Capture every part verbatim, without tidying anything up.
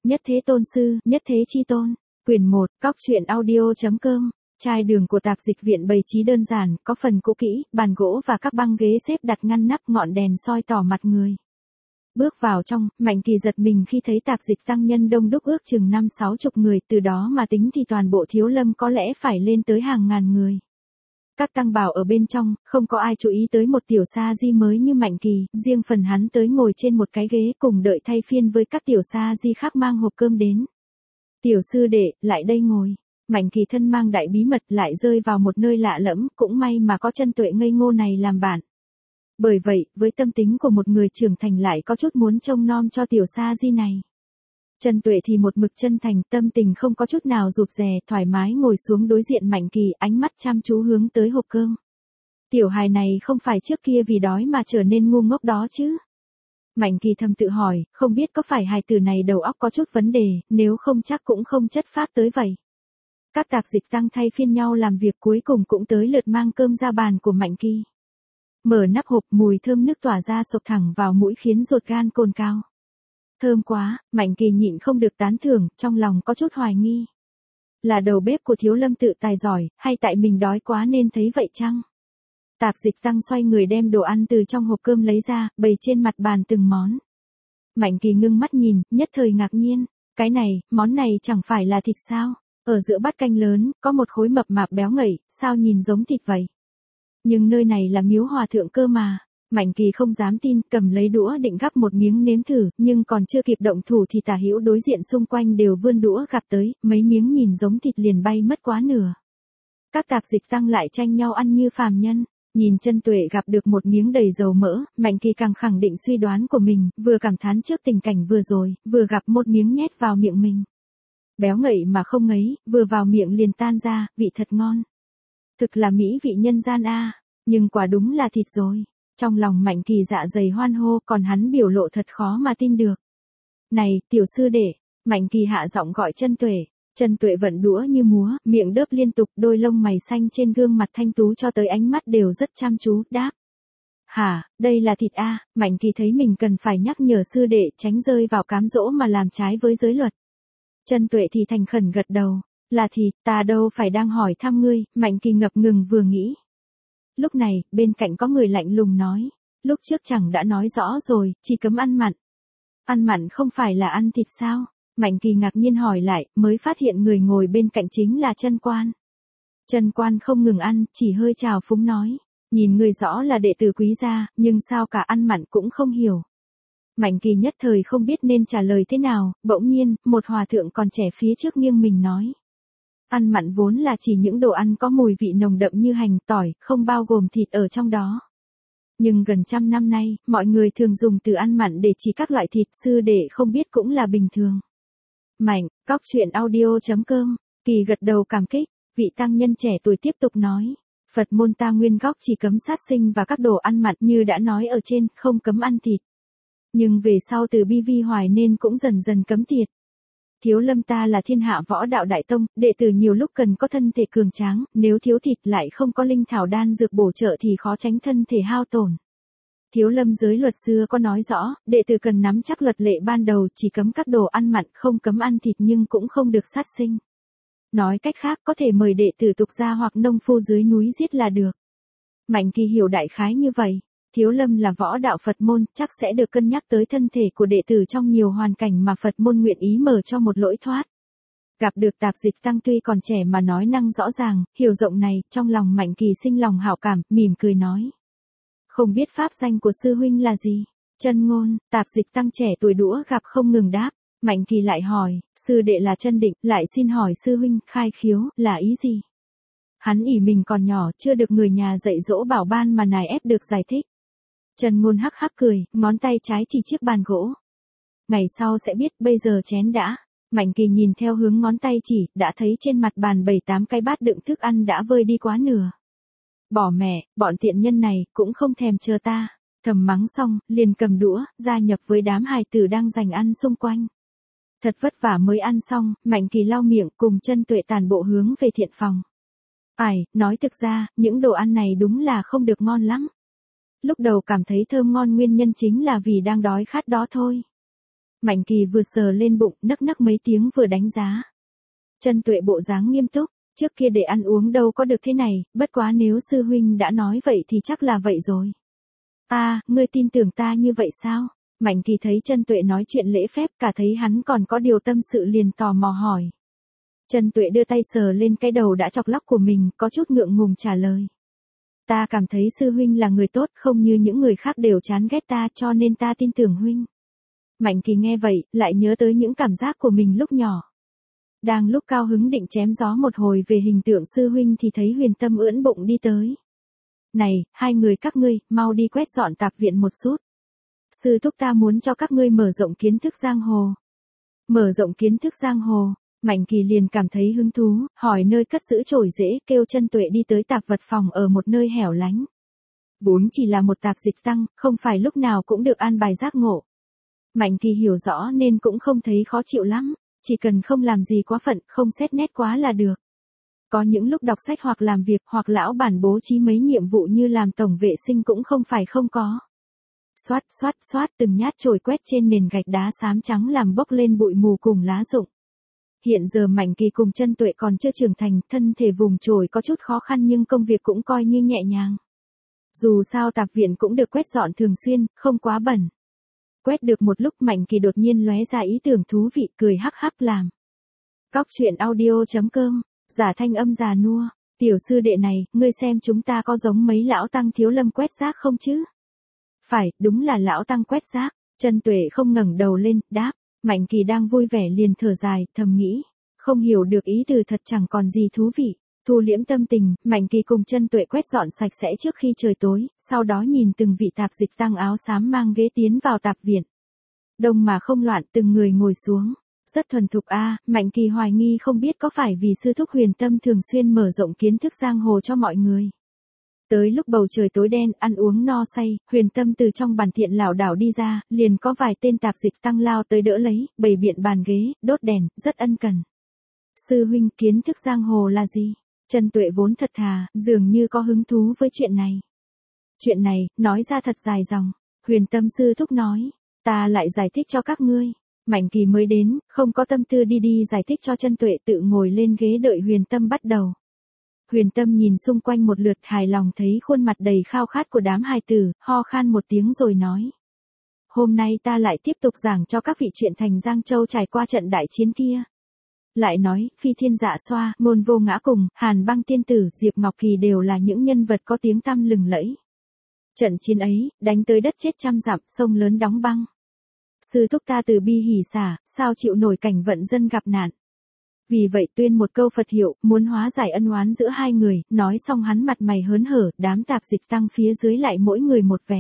Nhất thế tôn sư, nhất thế chi tôn. Quyển một, cóc truyện audio.com. Chai đường của tạp dịch viện bày trí đơn giản, có phần cũ kỹ, bàn gỗ và các băng ghế xếp đặt ngăn nắp, ngọn đèn soi tỏ mặt người. Bước vào trong, Mạnh Kỳ giật mình khi thấy tạp dịch tăng nhân đông đúc ước chừng năm sáu chục người, từ đó mà tính thì toàn bộ Thiếu Lâm có lẽ phải lên tới hàng ngàn người. Các tăng bào ở bên trong, không có ai chú ý tới một tiểu sa di mới như Mạnh Kỳ, riêng phần hắn tới ngồi trên một cái ghế cùng đợi thay phiên với các tiểu sa di khác mang hộp cơm đến. Tiểu sư đệ, lại đây ngồi. Mạnh Kỳ thân mang đại bí mật lại rơi vào một nơi lạ lẫm, cũng may mà có Chân Tuệ ngây ngô này làm bạn. Bởi vậy, với tâm tính của một người trưởng thành lại có chút muốn trông nom cho tiểu sa di này. Chân Tuệ thì một mực chân thành, tâm tình không có chút nào rụt rè, thoải mái ngồi xuống đối diện Mạnh Kỳ, ánh mắt chăm chú hướng tới hộp cơm. Tiểu hài này không phải trước kia vì đói mà trở nên ngu ngốc đó chứ? Mạnh Kỳ thầm tự hỏi, không biết có phải hài tử này đầu óc có chút vấn đề, nếu không chắc cũng không chất phác tới vậy. Các tạp dịch tăng thay phiên nhau làm việc, cuối cùng cũng tới lượt mang cơm ra bàn của Mạnh Kỳ. Mở nắp hộp, mùi thơm nước tỏa ra sộc thẳng vào mũi khiến ruột gan cồn cào. Thơm quá, Mạnh Kỳ nhịn không được tán thưởng, trong lòng có chút hoài nghi. Là đầu bếp của Thiếu Lâm tự tài giỏi, hay tại mình đói quá nên thấy vậy chăng? Tạp dịch tăng xoay người đem đồ ăn từ trong hộp cơm lấy ra, bày trên mặt bàn từng món. Mạnh Kỳ ngưng mắt nhìn, nhất thời ngạc nhiên. Cái này, món này chẳng phải là thịt sao? Ở giữa bát canh lớn, có một khối mập mạp béo ngậy, sao nhìn giống thịt vậy? Nhưng nơi này là miếu hòa thượng cơ mà. Mạnh Kỳ không dám tin, cầm lấy đũa định gắp một miếng nếm thử, nhưng còn chưa kịp động thủ thì tả hữu đối diện xung quanh đều vươn đũa gắp tới, mấy miếng nhìn giống thịt liền bay mất quá nửa. Các tạp dịch tăng lại tranh nhau ăn như phàm nhân. Nhìn Chân Tuệ gặp được một miếng đầy dầu mỡ, Mạnh Kỳ càng khẳng định suy đoán của mình, vừa cảm thán trước tình cảnh vừa rồi, vừa gặp một miếng nhét vào miệng mình. Béo ngậy mà không ngấy, vừa vào miệng liền tan ra, vị thật ngon. Thực là mỹ vị nhân gian a, nhưng quả đúng là thịt rồi. Trong lòng Mạnh Kỳ dạ dày hoan hô, còn hắn biểu lộ thật khó mà tin được. Này, tiểu sư đệ, Mạnh Kỳ hạ giọng gọi Chân Tuệ. Chân Tuệ vận đũa như múa, miệng đớp liên tục, đôi lông mày xanh trên gương mặt thanh tú cho tới ánh mắt đều rất chăm chú, đáp. Hả, đây là thịt a? Mạnh Kỳ thấy mình cần phải nhắc nhở sư đệ tránh rơi vào cám dỗ mà làm trái với giới luật. Chân Tuệ thì thành khẩn gật đầu. Là thịt, ta đâu phải đang hỏi thăm ngươi, Mạnh Kỳ ngập ngừng vừa nghĩ. Lúc này, bên cạnh có người lạnh lùng nói. Lúc trước chẳng đã nói rõ rồi, chỉ cấm ăn mặn. Ăn mặn không phải là ăn thịt sao? Mạnh Kỳ ngạc nhiên hỏi lại, mới phát hiện người ngồi bên cạnh chính là Chân Quan. Chân Quan không ngừng ăn, chỉ hơi trào phúng nói. Nhìn người rõ là đệ tử quý gia, nhưng sao cả ăn mặn cũng không hiểu. Mạnh Kỳ nhất thời không biết nên trả lời thế nào, bỗng nhiên, một hòa thượng còn trẻ phía trước nghiêng mình nói. Ăn mặn vốn là chỉ những đồ ăn có mùi vị nồng đậm như hành, tỏi, không bao gồm thịt ở trong đó. Nhưng gần trăm năm nay, mọi người thường dùng từ ăn mặn để chỉ các loại thịt, sư đệ không biết cũng là bình thường. Mạnh, cóc truyện audio.com, Kỳ gật đầu cảm kích, vị tăng nhân trẻ tuổi tiếp tục nói. Phật môn ta nguyên gốc chỉ cấm sát sinh và các đồ ăn mặn như đã nói ở trên, không cấm ăn thịt. Nhưng về sau từ Bi Vi Hoài nên cũng dần dần cấm thịt. Thiếu Lâm ta là thiên hạ võ đạo đại tông, đệ tử nhiều lúc cần có thân thể cường tráng, nếu thiếu thịt lại không có linh thảo đan dược bổ trợ thì khó tránh thân thể hao tổn. Thiếu Lâm giới luật xưa có nói rõ, đệ tử cần nắm chắc luật lệ ban đầu, chỉ cấm các đồ ăn mặn, không cấm ăn thịt nhưng cũng không được sát sinh. Nói cách khác có thể mời đệ tử tục gia hoặc nông phu dưới núi giết là được. Mạnh Kỳ hiểu đại khái như vậy. Thiếu Lâm là võ đạo Phật môn, chắc sẽ được cân nhắc tới thân thể của đệ tử trong nhiều hoàn cảnh mà Phật môn nguyện ý mở cho một lối thoát. Gặp được tạp dịch tăng tuy còn trẻ mà nói năng rõ ràng, hiểu rộng này, trong lòng Mạnh Kỳ sinh lòng hảo cảm, mỉm cười nói. Không biết pháp danh của sư huynh là gì? Chân Ngôn, tạp dịch tăng trẻ tuổi đũa gặp không ngừng đáp. Mạnh Kỳ lại hỏi, sư đệ là Chân Định, lại xin hỏi sư huynh, khai khiếu, là ý gì? Hắn ỷ mình còn nhỏ, chưa được người nhà dạy dỗ bảo ban mà nài ép được giải thích. Chân Ngôn hắc hắc cười, ngón tay trái chỉ chiếc bàn gỗ. Ngày sau sẽ biết, bây giờ chén đã. Mạnh Kỳ nhìn theo hướng ngón tay chỉ, đã thấy trên mặt bàn bảy tám cái bát đựng thức ăn đã vơi đi quá nửa. Bỏ mẹ, bọn tiện nhân này, cũng không thèm chờ ta. Thầm mắng xong, liền cầm đũa, gia nhập với đám hài tử đang giành ăn xung quanh. Thật vất vả mới ăn xong, Mạnh Kỳ lau miệng cùng Chân Tuệ tản bộ hướng về thiện phòng. Ai, nói thực ra, những đồ ăn này đúng là không được ngon lắm. Lúc đầu cảm thấy thơm ngon nguyên nhân chính là vì đang đói khát đó thôi. Mạnh Kỳ vừa sờ lên bụng, nấc nấc mấy tiếng vừa đánh giá. Chân Tuệ bộ dáng nghiêm túc, trước kia để ăn uống đâu có được thế này, bất quá nếu sư huynh đã nói vậy thì chắc là vậy rồi. À, ngươi tin tưởng ta như vậy sao? Mạnh Kỳ thấy Chân Tuệ nói chuyện lễ phép, cả thấy hắn còn có điều tâm sự liền tò mò hỏi. Chân Tuệ đưa tay sờ lên cái đầu đã chọc lóc của mình, có chút ngượng ngùng trả lời. Ta cảm thấy sư huynh là người tốt, không như những người khác đều chán ghét ta, cho nên ta tin tưởng huynh. Mạnh Kỳ nghe vậy, lại nhớ tới những cảm giác của mình lúc nhỏ. Đang lúc cao hứng định chém gió một hồi về hình tượng sư huynh thì thấy Huyền Tâm ưỡn bụng đi tới. Này, hai người các ngươi, mau đi quét dọn tạp viện một chút. Sư thúc ta muốn cho các ngươi mở rộng kiến thức giang hồ. Mở rộng kiến thức giang hồ, Mạnh Kỳ liền cảm thấy hứng thú, hỏi nơi cất giữ chổi rễ, kêu Chân Tuệ đi tới tạp vật phòng ở một nơi hẻo lánh. Vốn chỉ là một tạp dịch tăng, không phải lúc nào cũng được an bài giác ngộ. Mạnh Kỳ hiểu rõ nên cũng không thấy khó chịu lắm, chỉ cần không làm gì quá phận, không xét nét quá là được. Có những lúc đọc sách hoặc làm việc hoặc lão bản bố trí mấy nhiệm vụ như làm tổng vệ sinh cũng không phải không có. Xoát xoát xoát từng nhát chổi quét trên nền gạch đá xám trắng làm bốc lên bụi mù cùng lá rụng. Hiện giờ Mạnh Kỳ cùng Chân Tuệ còn chưa trưởng thành, thân thể vùng chổi có chút khó khăn nhưng công việc cũng coi như nhẹ nhàng. Dù sao tạp viện cũng được quét dọn thường xuyên, không quá bẩn. Quét được một lúc Mạnh Kỳ đột nhiên lóe ra ý tưởng thú vị, cười hắc hắc làm. Cóc truyện audio chấm com, giả thanh âm già nua, tiểu sư đệ này, ngươi xem chúng ta có giống mấy lão tăng thiếu lâm quét rác không chứ? Phải, đúng là lão tăng quét rác. Chân Tuệ không ngẩng đầu lên, đáp. Mạnh Kỳ đang vui vẻ liền thở dài, thầm nghĩ. Không hiểu được ý từ thật chẳng còn gì thú vị. Thu liễm tâm tình, Mạnh Kỳ cùng Chân Tuệ quét dọn sạch sẽ trước khi trời tối, sau đó nhìn từng vị tạp dịch tăng áo xám mang ghế tiến vào tạp viện. Đông mà không loạn, từng người ngồi xuống. Rất thuần thục a, à, Mạnh Kỳ hoài nghi không biết có phải vì sư thúc Huyền Tâm thường xuyên mở rộng kiến thức giang hồ cho mọi người. Tới lúc bầu trời tối đen, ăn uống no say, Huyền Tâm từ trong bàn thiện lảo đảo đi ra, liền có vài tên tạp dịch tăng lao tới đỡ lấy, bày biện bàn ghế, đốt đèn, rất ân cần. Sư huynh, kiến thức giang hồ là gì? Chân Tuệ vốn thật thà, dường như có hứng thú với chuyện này. Chuyện này, nói ra thật dài dòng. Huyền Tâm sư thúc nói, ta lại giải thích cho các ngươi. Mạnh Kỳ mới đến, không có tâm tư đi đi giải thích cho Chân Tuệ, tự ngồi lên ghế đợi Huyền Tâm bắt đầu. Huyền Tâm nhìn xung quanh một lượt, hài lòng thấy khuôn mặt đầy khao khát của đám hài tử, ho khan một tiếng rồi nói. Hôm nay ta lại tiếp tục giảng cho các vị chuyện thành Giang Châu trải qua trận đại chiến kia. Lại nói, Phi Thiên Dạ Xoa, Ngôn Vô Ngã cùng, Hàn Băng Tiên Tử, Diệp Ngọc Kỳ đều là những nhân vật có tiếng tăm lừng lẫy. Trận chiến ấy, đánh tới đất chết trăm dặm, sông lớn đóng băng. Sư thúc ta từ bi hỉ xả, sao chịu nổi cảnh vận dân gặp nạn. Vì vậy tuyên một câu Phật hiệu, muốn hóa giải ân oán giữa hai người, nói xong hắn mặt mày hớn hở, đám tạp dịch tăng phía dưới lại mỗi người một vẻ.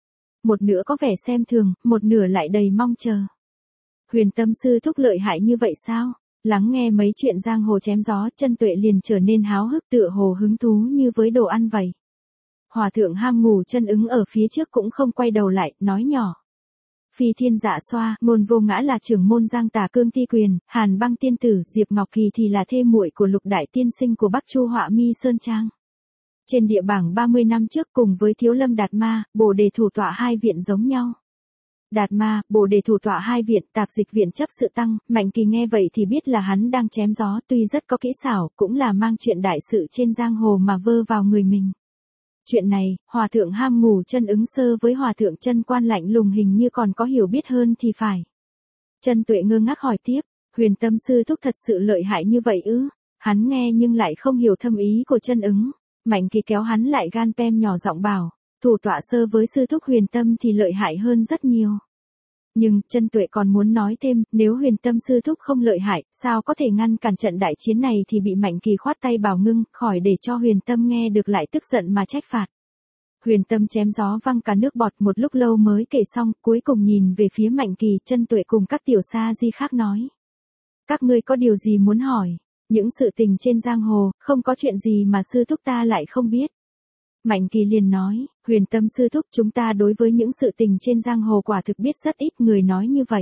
Một nửa có vẻ xem thường, một nửa lại đầy mong chờ. Huyền Tâm sư thúc lợi hại như vậy sao? Lắng nghe mấy chuyện giang hồ chém gió, Chân Tuệ liền trở nên háo hức, tựa hồ hứng thú như với đồ ăn vậy. Hòa thượng ham ngủ chân ứng ở phía trước cũng không quay đầu lại, nói nhỏ. Phi Thiên Dạ Xoa, Ngôn Vô Ngã là trưởng môn Giang Tà Cương Ti Quyền, Hàn Băng Tiên Tử, Diệp Ngọc Kỳ thì là thê muội của Lục Đại Tiên Sinh của Bắc Chu Họa Mi Sơn Trang. Trên địa bảng ba mươi năm trước cùng với Thiếu Lâm Đạt Ma, Bồ Đề Thủ Tọa hai viện giống nhau. Đạt Ma, Bồ Đề Thủ Tọa hai viện, tạp dịch viện chấp sự tăng, Mạnh Kỳ nghe vậy thì biết là hắn đang chém gió, tuy rất có kỹ xảo, cũng là mang chuyện đại sự trên giang hồ mà vơ vào người mình. Chuyện này, Hòa thượng ham ngủ chân ứng sơ với Hòa thượng chân quan lạnh lùng hình như còn có hiểu biết hơn thì phải. Chân Tuệ ngơ ngác hỏi tiếp, Huyền Tâm sư thúc thật sự lợi hại như vậy ư? Hắn nghe nhưng lại không hiểu thâm ý của chân ứng. Mạnh Kỳ kéo hắn lại gan pem nhỏ giọng bảo, thủ tọa sơ với sư thúc Huyền Tâm thì lợi hại hơn rất nhiều. Nhưng, Chân Tuệ còn muốn nói thêm, nếu Huyền Tâm sư thúc không lợi hại, sao có thể ngăn cản trận đại chiến này thì bị Mạnh Kỳ khoát tay bảo ngưng, khỏi để cho Huyền Tâm nghe được lại tức giận mà trách phạt. Huyền Tâm chém gió văng cả nước bọt, một lúc lâu mới kể xong, cuối cùng nhìn về phía Mạnh Kỳ, Chân Tuệ cùng các tiểu sa di khác nói. Các ngươi có điều gì muốn hỏi? Những sự tình trên giang hồ, không có chuyện gì mà sư thúc ta lại không biết. Mạnh Kỳ liền nói, Huyền Tâm sư thúc, chúng ta đối với những sự tình trên giang hồ quả thực biết rất ít, người nói như vậy.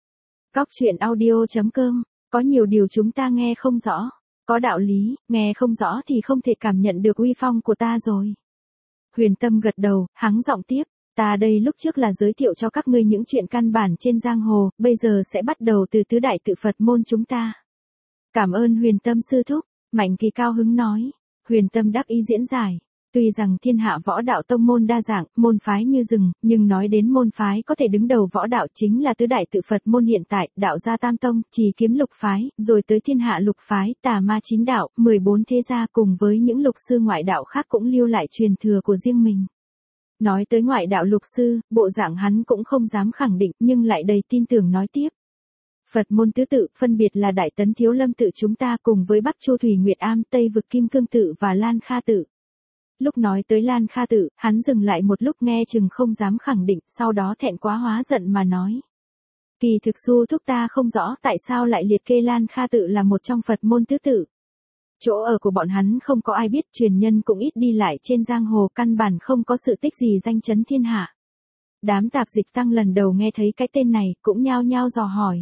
Cóc truyện audio chấm com, có nhiều điều chúng ta nghe không rõ, có đạo lý, nghe không rõ thì không thể cảm nhận được uy phong của ta rồi. Huyền Tâm gật đầu, hắng giọng tiếp, Ta đây lúc trước là giới thiệu cho các ngươi những chuyện căn bản trên giang hồ, bây giờ sẽ bắt đầu từ tứ đại tự Phật môn chúng ta. Cảm ơn Huyền Tâm sư thúc, Mạnh Kỳ cao hứng nói. Huyền Tâm đắc ý diễn giải. Tuy rằng thiên hạ võ đạo tông môn đa dạng, môn phái như rừng, nhưng nói đến môn phái có thể đứng đầu võ đạo chính là tứ đại tự Phật môn hiện tại, đạo gia tam tông, trì kiếm lục phái, rồi tới thiên hạ lục phái, tà ma chín đạo, mười bốn thế gia cùng với những lục sư ngoại đạo khác cũng lưu lại truyền thừa của riêng mình. Nói tới ngoại đạo lục sư, bộ dạng hắn cũng không dám khẳng định nhưng lại đầy tin tưởng nói tiếp. Phật môn tứ tự, phân biệt là Đại Tấn Thiếu Lâm tự chúng ta cùng với Bắc Chu Thủy Nguyệt Am, Tây Vực Kim Cương tự và Lan Kha tự. Lúc nói tới Lan Kha tự, hắn dừng lại một lúc nghe chừng không dám khẳng định, sau đó thẹn quá hóa giận mà nói. Kỳ thực Du thúc ta không rõ tại sao lại liệt kê Lan Kha tự là một trong Phật môn tứ tự. Chỗ ở của bọn hắn không có ai biết, truyền nhân cũng ít đi lại trên giang hồ, căn bản không có sự tích gì danh chấn thiên hạ. Đám tạp dịch tăng lần đầu nghe thấy cái tên này, cũng nhao nhao dò hỏi.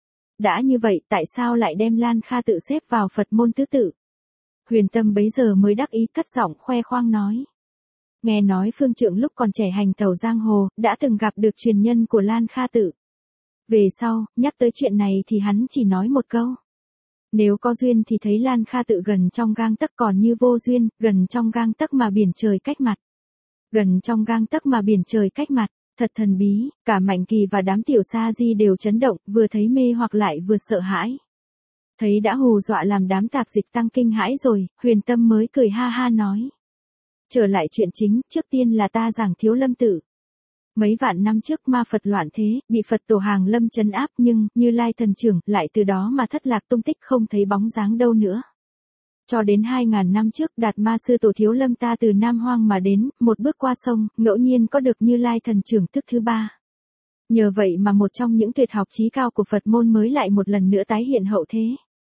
Đã như vậy, tại sao lại đem Lan Kha tự xếp vào Phật môn tứ tự? Huyền Tâm bấy giờ mới đắc ý cất giọng khoe khoang nói. Nghe nói Phương Trượng lúc còn trẻ hành tẩu giang hồ, đã từng gặp được truyền nhân của Lan Kha tự. Về sau, nhắc tới chuyện này thì hắn chỉ nói một câu. Nếu có duyên thì thấy Lan Kha tự gần trong gang tấc, còn như vô duyên, gần trong gang tấc mà biển trời cách mặt. Gần trong gang tấc mà biển trời cách mặt, thật thần bí, cả Mạnh Kỳ và đám tiểu sa di đều chấn động, vừa thấy mê hoặc lại vừa sợ hãi. Thấy đã hù dọa làm đám tạp dịch tăng kinh hãi rồi, Huyền Tâm mới cười ha ha nói. Trở lại chuyện chính, trước tiên là ta giảng Thiếu Lâm tự. Mấy vạn năm trước ma Phật loạn thế, bị Phật tổ Hàng Lâm trấn áp nhưng, Như Lai thần trưởng, lại từ đó mà thất lạc tung tích không thấy bóng dáng đâu nữa. Cho đến hai ngàn năm trước Đạt Ma sư tổ Thiếu Lâm ta từ Nam Hoang mà đến, một bước qua sông, ngẫu nhiên có được Như Lai thần trưởng thức thứ ba. Nhờ vậy mà một trong những tuyệt học chí cao của Phật môn mới lại một lần nữa tái hiện hậu thế.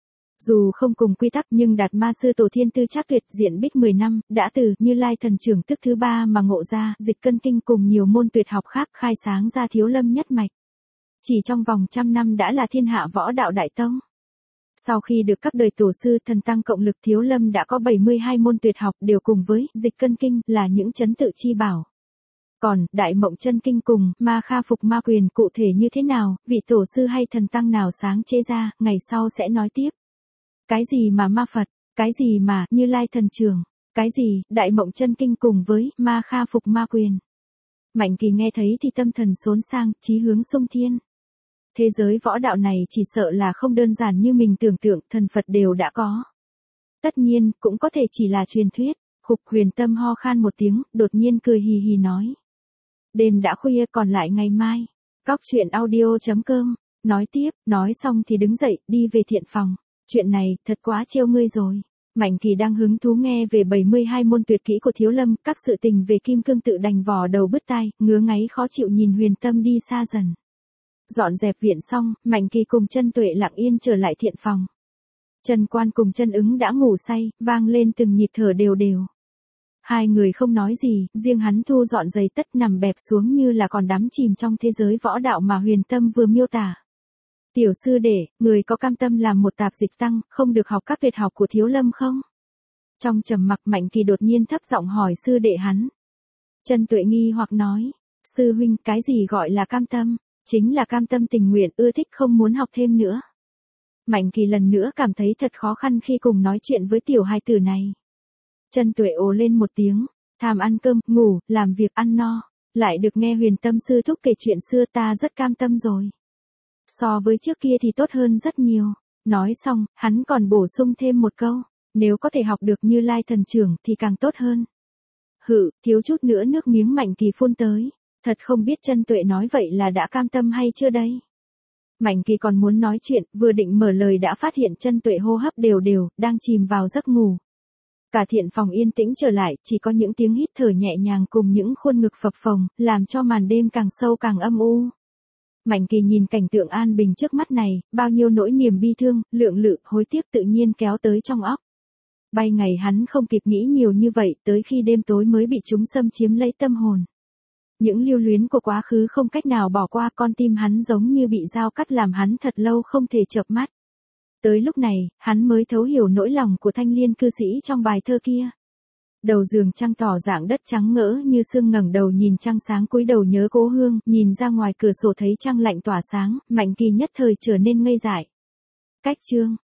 Dù không cùng quy tắc nhưng Đạt Ma sư tổ Thiên Tư Trác Tuyệt diện bích mười năm, đã từ Như Lai thần trưởng tức thứ ba mà ngộ ra, dịch cân kinh cùng nhiều môn tuyệt học khác khai sáng ra Thiếu Lâm nhất mạch. Chỉ trong vòng trăm năm đã là thiên hạ võ đạo đại tông. Sau khi được các đời tổ sư thần tăng cộng lực, Thiếu Lâm đã có bảy mươi hai môn tuyệt học đều cùng với dịch cân kinh là những trấn tự chi bảo. Còn, Đại Mộng Chân Kinh cùng Ma Kha Phục Ma Quyền cụ thể như thế nào, vị tổ sư hay thần tăng nào sáng chế ra, ngày sau sẽ nói tiếp. Cái gì mà ma Phật, cái gì mà Như Lai thần trưởng, cái gì Đại Mộng Chân Kinh cùng với Ma Kha Phục Ma Quyền. Mạnh Kỳ nghe thấy thì tâm thần xốn sang, chí hướng sung thiên. Thế giới võ đạo này chỉ sợ là không đơn giản như mình tưởng tượng, thần Phật đều đã có. Tất nhiên, cũng có thể chỉ là truyền thuyết. Khục Huyền Tâm ho khan một tiếng, đột nhiên cười hì hì nói. Đêm đã khuya, còn lại ngày mai. Cóc truyện audio chấm com. Nói tiếp, nói xong thì đứng dậy, đi về thiện phòng. Chuyện này, thật quá trêu ngươi rồi. Mạnh Kỳ đang hứng thú nghe về bảy mươi hai môn tuyệt kỹ của Thiếu Lâm, các sự tình về Kim Cương tự đành vò đầu bứt tai, ngứa ngáy khó chịu nhìn Huyền Tâm đi xa dần. Dọn dẹp viện xong, Mạnh Kỳ cùng Chân Tuệ lặng yên trở lại thiện phòng. Trần Quan cùng Chân Ứng đã ngủ say, vang lên từng nhịp thở đều đều. Hai người không nói gì, riêng hắn thu dọn giày tất nằm bẹp xuống như là còn đắm chìm trong thế giới võ đạo mà Huyền Tâm vừa miêu tả. Tiểu sư đệ, người có cam tâm làm một tạp dịch tăng, không được học các tuyệt học của Thiếu Lâm không? Trong trầm mặc, Mạnh Kỳ đột nhiên thấp giọng hỏi sư đệ hắn. Chân Tuệ nghi hoặc nói, sư huynh, cái gì gọi là cam tâm? Chính là cam tâm tình nguyện, ưa thích không muốn học thêm nữa. Mạnh Kỳ lần nữa cảm thấy thật khó khăn khi cùng nói chuyện với tiểu hài tử này. Chân Tuệ ồ lên một tiếng, tham ăn cơm, ngủ, làm việc ăn no, lại được nghe Huyền Tâm sư thúc kể chuyện xưa, ta rất cam tâm rồi. So với trước kia thì tốt hơn rất nhiều. Nói xong, hắn còn bổ sung thêm một câu, nếu có thể học được Như Lai thần trưởng thì càng tốt hơn. Hự, thiếu chút nữa nước miếng Mạnh Kỳ phun tới. Thật không biết Chân Tuệ nói vậy là đã cam tâm hay chưa đây? Mạnh Kỳ còn muốn nói chuyện, vừa định mở lời đã phát hiện Chân Tuệ hô hấp đều đều, đang chìm vào giấc ngủ. Cả thiện phòng yên tĩnh trở lại, chỉ có những tiếng hít thở nhẹ nhàng cùng những khuôn ngực phập phồng, làm cho màn đêm càng sâu càng âm u. Mạnh Kỳ nhìn cảnh tượng an bình trước mắt này, bao nhiêu nỗi niềm bi thương, lượng lự, hối tiếc tự nhiên kéo tới trong óc. Bay ngày hắn không kịp nghĩ nhiều như vậy, tới khi đêm tối mới bị chúng xâm chiếm lấy tâm hồn. Những lưu luyến của quá khứ không cách nào bỏ qua, con tim hắn giống như bị dao cắt làm hắn thật lâu không thể chợp mắt. Tới lúc này, hắn mới thấu hiểu nỗi lòng của thanh liên cư sĩ trong bài thơ kia. Đầu giường trăng tỏ dạng đất trắng ngỡ như sương ngẩng đầu nhìn trăng sáng cúi đầu nhớ cố hương, nhìn ra ngoài cửa sổ thấy trăng lạnh tỏa sáng, Mạnh Kỳ nhất thời trở nên ngây dại. Cách chương